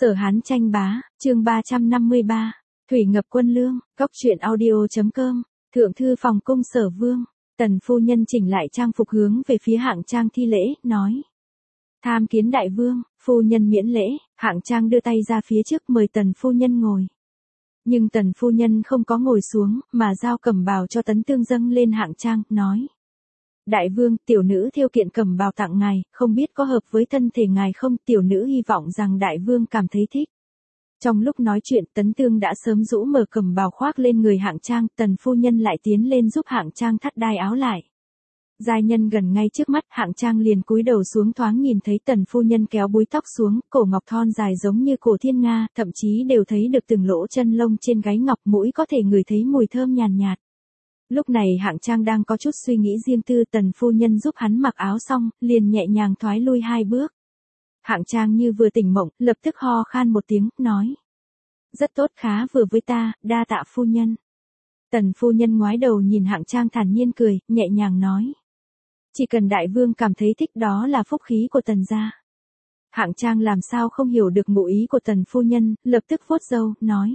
Sở Hán tranh bá, chương 353, Thủy ngập quân lương, Cóc truyện audio.com, Thượng thư phòng cung Sở Vương, Tần phu nhân chỉnh lại trang phục hướng về phía Hạng Trang thi lễ, nói. Tham kiến đại vương, phu nhân miễn lễ, Hạng Trang đưa tay ra phía trước mời Tần phu nhân ngồi. Nhưng Tần phu nhân không có ngồi xuống, mà giao cẩm bào cho Tấn Tương dâng lên Hạng Trang, nói. Đại vương, tiểu nữ thêu kiện cẩm bào tặng ngài, không biết có hợp với thân thể ngài không, tiểu nữ hy vọng rằng đại vương cảm thấy thích. Trong lúc nói chuyện, Tấn Tương đã sớm rũ mở cẩm bào khoác lên người Hạng Trang, Tần phu nhân lại tiến lên giúp Hạng Trang thắt đai áo lại. Giai nhân gần ngay trước mắt, Hạng Trang liền cúi đầu xuống thoáng nhìn thấy Tần phu nhân kéo búi tóc xuống, cổ ngọc thon dài giống như cổ thiên nga, thậm chí đều thấy được từng lỗ chân lông trên gáy ngọc, mũi có thể ngửi thấy mùi thơm nhàn nhạt. Lúc này Hạng Trang đang có chút suy nghĩ riêng tư, Tần phu nhân giúp hắn mặc áo xong, liền nhẹ nhàng thoái lui 2 bước. Hạng Trang như vừa tỉnh mộng, lập tức ho khan một tiếng, nói. Rất tốt, khá vừa với ta, đa tạ phu nhân. Tần phu nhân ngoái đầu nhìn Hạng Trang thản nhiên cười, nhẹ nhàng nói. Chỉ cần đại vương cảm thấy thích đó là phúc khí của Tần gia. Hạng Trang làm sao không hiểu được ngụ ý của Tần phu nhân, lập tức vuốt râu, nói.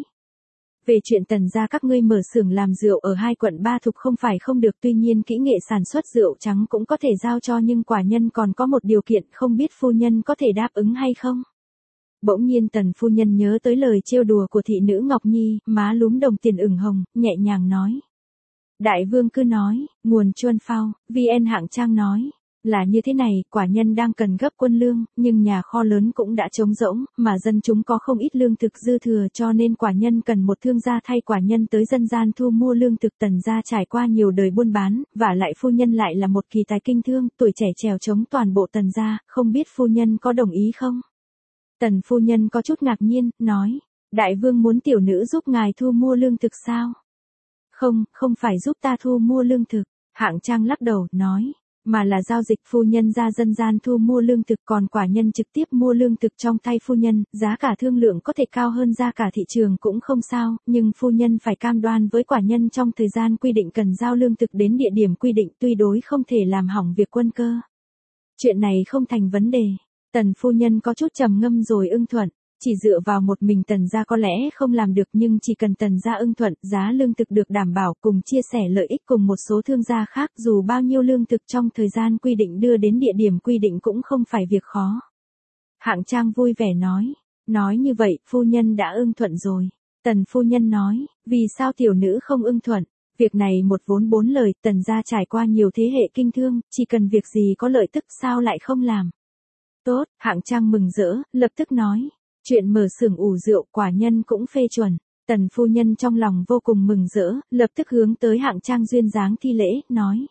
Về chuyện Tần gia các ngươi mở xưởng làm rượu ở 2 quận 3 thục không phải không được, tuy nhiên kỹ nghệ sản xuất rượu trắng cũng có thể giao cho, nhưng quả nhân còn có một điều kiện, không biết phu nhân có thể đáp ứng hay không? Bỗng nhiên Tần phu nhân nhớ tới lời trêu đùa của thị nữ Ngọc Nhi, má lúm đồng tiền ửng hồng, nhẹ nhàng nói. Đại vương cứ nói, nguồn chuân phao, VN Hạng Trang nói. Là như thế này, quả nhân đang cần gấp quân lương, nhưng nhà kho lớn cũng đã trống rỗng, mà dân chúng có không ít lương thực dư thừa, cho nên quả nhân cần một thương gia thay quả nhân tới dân gian thu mua lương thực. Tần gia trải qua nhiều đời buôn bán, và lại phu nhân lại là một kỳ tài kinh thương, tuổi trẻ trèo chống toàn bộ Tần gia, không biết phu nhân có đồng ý không? Tần phu nhân có chút ngạc nhiên, nói, đại vương muốn tiểu nữ giúp ngài thu mua lương thực sao? Không, không phải giúp ta thu mua lương thực, Hạng Trang lắc đầu, nói. Mà là giao dịch phu nhân ra dân gian thu mua lương thực, còn quả nhân trực tiếp mua lương thực trong tay phu nhân, giá cả thương lượng có thể cao hơn giá cả thị trường cũng không sao, nhưng phu nhân phải cam đoan với quả nhân trong thời gian quy định cần giao lương thực đến địa điểm quy định, tuy đối không thể làm hỏng việc quân cơ. Chuyện này không thành vấn đề. Tần phu nhân có chút trầm ngâm rồi ưng thuận. Chỉ dựa vào một mình Tần gia có lẽ không làm được, nhưng chỉ cần Tần gia ưng thuận, giá lương thực được đảm bảo, cùng chia sẻ lợi ích cùng một số thương gia khác, dù bao nhiêu lương thực trong thời gian quy định đưa đến địa điểm quy định cũng không phải việc khó. Hạng Trang vui vẻ nói. Nói như vậy, phu nhân đã ưng thuận rồi. Tần phu nhân nói, vì sao tiểu nữ không ưng thuận? Việc này một vốn 4 lời, Tần gia trải qua nhiều thế hệ kinh thương, chỉ cần việc gì có lợi tức sao lại không làm? Tốt, Hạng Trang mừng rỡ, lập tức nói. Chuyện mở xưởng ủ rượu quả nhân cũng phê chuẩn. Tần phu nhân trong lòng vô cùng mừng rỡ, lập tức hướng tới Hạng Trang duyên dáng thi lễ, nói.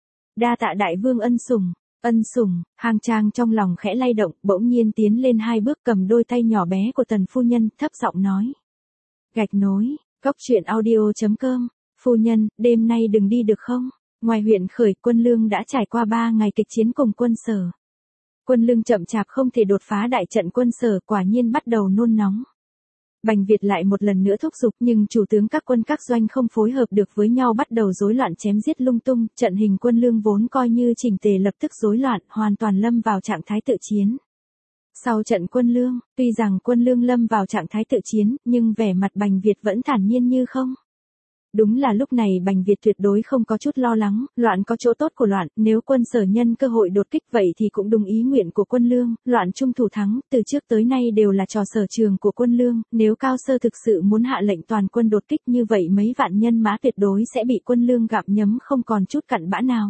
Đa tạ đại vương ân sủng. Ân sủng, Hạng Trang trong lòng khẽ lay động, bỗng nhiên tiến lên 2 bước cầm đôi tay nhỏ bé của Tần phu nhân, thấp giọng nói. Gạch nối, Cóc truyện audio.com, phu nhân, đêm nay đừng đi được không? Ngoài huyện Khởi, quân lương đã trải qua 3 ngày kịch chiến cùng quân Sở. Quân lương chậm chạp không thể đột phá đại trận quân Sở, quả nhiên bắt đầu nôn nóng. Bành Việt lại một lần nữa thúc giục, nhưng chủ tướng các quân các doanh không phối hợp được với nhau, bắt đầu rối loạn chém giết lung tung, trận hình quân lương vốn coi như chỉnh tề lập tức rối loạn, hoàn toàn lâm vào trạng thái tự chiến. Sau trận quân lương, tuy rằng quân lương lâm vào trạng thái tự chiến, nhưng vẻ mặt Bành Việt vẫn thản nhiên như không. Đúng là lúc này Bành Việt tuyệt đối không có chút lo lắng, loạn có chỗ tốt của loạn, nếu quân Sở nhân cơ hội đột kích vậy thì cũng đúng ý nguyện của quân lương, loạn trung thủ thắng, từ trước tới nay đều là trò sở trường của quân lương, nếu Cao Sơ thực sự muốn hạ lệnh toàn quân đột kích như vậy mấy vạn nhân mã tuyệt đối sẽ bị quân lương gặm nhấm không còn chút cặn bã nào.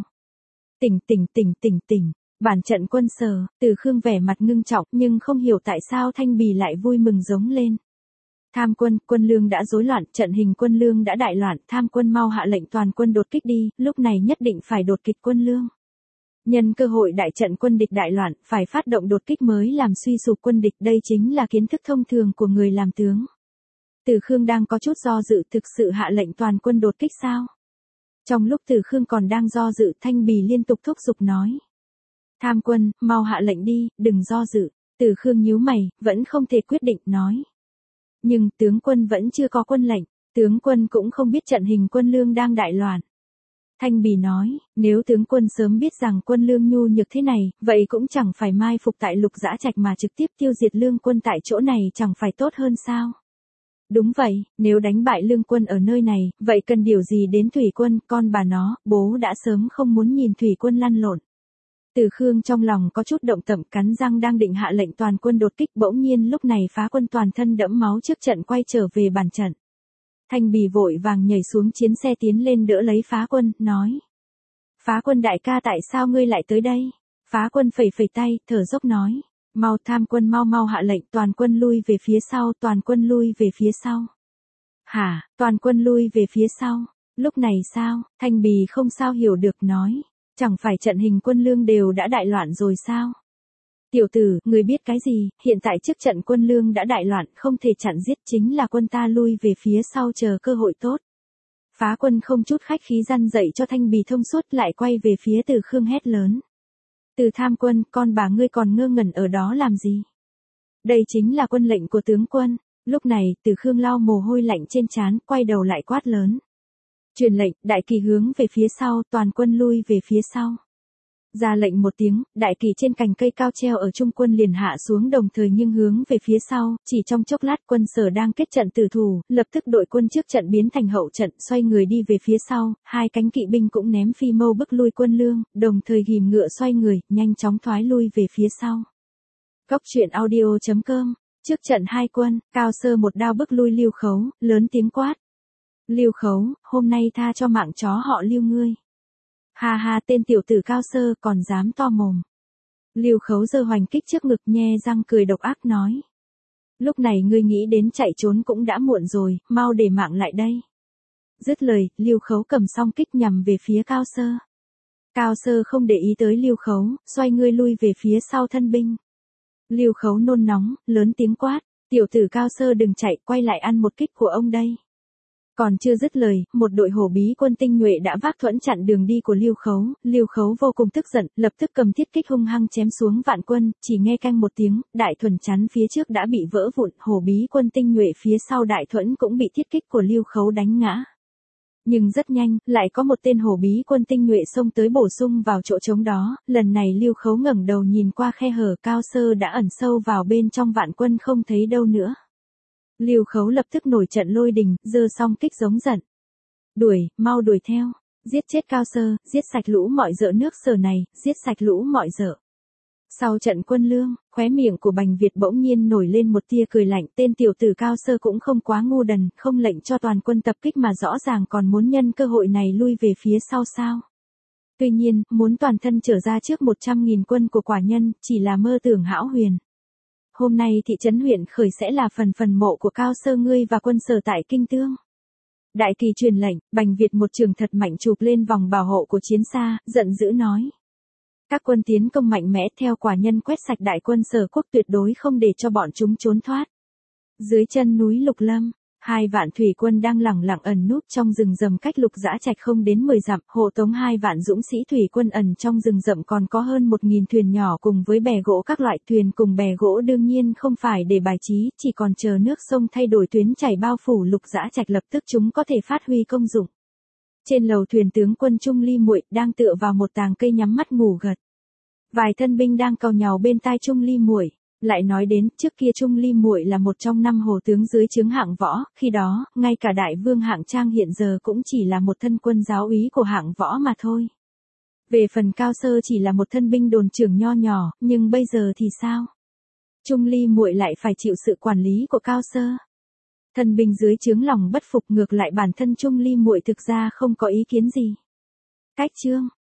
Tỉnh, bản trận quân Sở, Từ Khương vẻ mặt ngưng trọng, nhưng không hiểu tại sao Thanh Bì lại vui mừng giống lên. Tham quân, quân lương đã rối loạn, trận hình quân lương đã đại loạn, tham quân mau hạ lệnh toàn quân đột kích đi, lúc này nhất định phải đột kích quân lương. Nhân cơ hội đại trận quân địch đại loạn, phải phát động đột kích mới làm suy sụp quân địch, đây chính là kiến thức thông thường của người làm tướng. Từ Khương đang có chút do dự, thực sự hạ lệnh toàn quân đột kích sao? Trong lúc Từ Khương còn đang do dự, Thanh Bì liên tục thúc giục nói. Tham quân, mau hạ lệnh đi, đừng do dự. Từ Khương nhíu mày, vẫn không thể quyết định, nói. Nhưng tướng quân vẫn chưa có quân lệnh, tướng quân cũng không biết trận hình quân lương đang đại loạn. Thanh Bì nói, nếu tướng quân sớm biết rằng quân lương nhu nhược thế này, vậy cũng chẳng phải mai phục tại Lục Dã Trạch mà trực tiếp tiêu diệt lương quân tại chỗ này chẳng phải tốt hơn sao? Đúng vậy, nếu đánh bại lương quân ở nơi này, vậy cần điều gì đến thủy quân, con bà nó, bố đã sớm không muốn nhìn thủy quân lăn lộn. Từ Khương trong lòng có chút động tậm, cắn răng đang định hạ lệnh toàn quân đột kích, bỗng nhiên lúc này Phá Quân toàn thân đẫm máu trước trận quay trở về bàn trận. Thanh Bì vội vàng nhảy xuống chiến xe tiến lên đỡ lấy Phá Quân, nói. Phá Quân đại ca, tại sao ngươi lại tới đây? Phá Quân phẩy phẩy tay, thở dốc nói. Mau Tham quân mau mau hạ lệnh toàn quân lui về phía sau, toàn quân lui về phía sau. Hả, toàn quân lui về phía sau? Lúc này sao? Thanh Bì không sao hiểu được, nói. Chẳng phải trận hình quân lương đều đã đại loạn rồi sao? Tiểu tử, người biết cái gì, hiện tại trước trận quân lương đã đại loạn, không thể chặn giết, chính là quân ta lui về phía sau chờ cơ hội tốt. Phá Quân không chút khách khí răn dạy cho Thanh Bì thông suốt, lại quay về phía Từ Khương hét lớn. Từ Tham quân, con bà ngươi còn ngơ ngẩn ở đó làm gì? Đây chính là quân lệnh của tướng quân. Lúc này, Từ Khương lau mồ hôi lạnh trên trán, quay đầu lại quát lớn. Truyền lệnh, đại kỳ hướng về phía sau, toàn quân lui về phía sau. Ra lệnh một tiếng, đại kỳ trên cành cây cao treo ở trung quân liền hạ xuống đồng thời nhưng hướng về phía sau, chỉ trong chốc lát quân Sở đang kết trận tử thủ, lập tức đội quân trước trận biến thành hậu trận, xoay người đi về phía sau, hai cánh kỵ binh cũng ném phi mâu bức lui quân lương, đồng thời ghìm ngựa xoay người, nhanh chóng thoái lui về phía sau. Góc truyện audio.com, trước trận hai quân, Cao Sơ một đao bức lui Lưu Khấu, lớn tiếng quát. Lưu Khấu, hôm nay tha cho mạng chó họ Lưu ngươi. Ha ha, tên tiểu tử Cao Sơ còn dám to mồm. Lưu Khấu giơ hoành kích trước ngực, nhe răng cười độc ác nói. Lúc này ngươi nghĩ đến chạy trốn cũng đã muộn rồi, mau để mạng lại đây. Dứt lời, Lưu Khấu cầm song kích nhằm về phía Cao Sơ. Cao Sơ không để ý tới Lưu Khấu, xoay người lui về phía sau thân binh. Lưu Khấu nôn nóng, lớn tiếng quát, tiểu tử Cao Sơ đừng chạy, quay lại ăn một kích của ông đây. Còn chưa dứt lời, một đội hổ bí quân tinh nhuệ đã vác thuẫn chặn đường đi của Lưu Khấu vô cùng tức giận, lập tức cầm thiết kích hung hăng chém xuống vạn quân, chỉ nghe canh một tiếng, đại thuẫn chắn phía trước đã bị vỡ vụn, hổ bí quân tinh nhuệ phía sau đại thuẫn cũng bị thiết kích của Lưu Khấu đánh ngã. Nhưng rất nhanh, lại có một tên hổ bí quân tinh nhuệ xông tới bổ sung vào chỗ trống đó, lần này Lưu Khấu ngẩng đầu nhìn qua khe hở, Cao Sơ đã ẩn sâu vào bên trong vạn quân không thấy đâu nữa. Lưu Khấu lập tức nổi trận lôi đình, giơ song kích giống giận. Đuổi, mau đuổi theo, giết chết Cao Sơ, giết sạch lũ mọi dợ nước Sở này, giết sạch lũ mọi dợ. Sau trận quân lương, khóe miệng của Bành Việt bỗng nhiên nổi lên một tia cười lạnh, tên tiểu tử Cao Sơ cũng không quá ngu đần, không lệnh cho toàn quân tập kích mà rõ ràng còn muốn nhân cơ hội này lui về phía sau sao. Tuy nhiên, muốn toàn thân trở ra trước 100.000 quân của quả nhân, chỉ là mơ tưởng hão huyền. Hôm nay thị trấn huyện khởi sẽ là phần mộ của Cao Sơ ngươi và quân Sở tại Kinh Tương. Đại kỳ truyền lệnh, Bành Việt một trường thật mạnh chụp lên vòng bảo hộ của chiến xa, giận dữ nói. Các quân tiến công mạnh mẽ theo quả nhân quét sạch đại quân Sở quốc, tuyệt đối không để cho bọn chúng trốn thoát. Dưới chân núi Lục Lâm, 2 vạn thủy quân đang lẳng lặng ẩn núp trong rừng rậm cách Lục Dã Trạch không đến 10 dặm, hộ tống 2 vạn dũng sĩ thủy quân ẩn trong rừng rậm, còn có hơn 1.000 thuyền nhỏ cùng với bè gỗ, các loại thuyền cùng bè gỗ đương nhiên không phải để bài trí, chỉ còn chờ nước sông thay đổi tuyến chảy bao phủ Lục Dã Trạch, lập tức chúng có thể phát huy công dụng. Trên lầu thuyền tướng quân Trung Ly Muội đang tựa vào một tàng cây nhắm mắt ngủ gật. Vài thân binh đang càu nhàu bên tai Trung Ly Muội. Lại nói đến, trước kia Trung Ly Muội là một trong 5 hồ tướng dưới trướng Hạng Võ, khi đó, ngay cả đại vương Hạng Trang hiện giờ cũng chỉ là một thân quân giáo úy của Hạng Võ mà thôi. Về phần Cao Sơ chỉ là một thân binh đồn trưởng nho nhỏ, nhưng bây giờ thì sao? Trung Ly Muội lại phải chịu sự quản lý của Cao Sơ. Thân binh dưới trướng lòng bất phục, ngược lại bản thân Trung Ly Muội thực ra không có ý kiến gì. Cách chương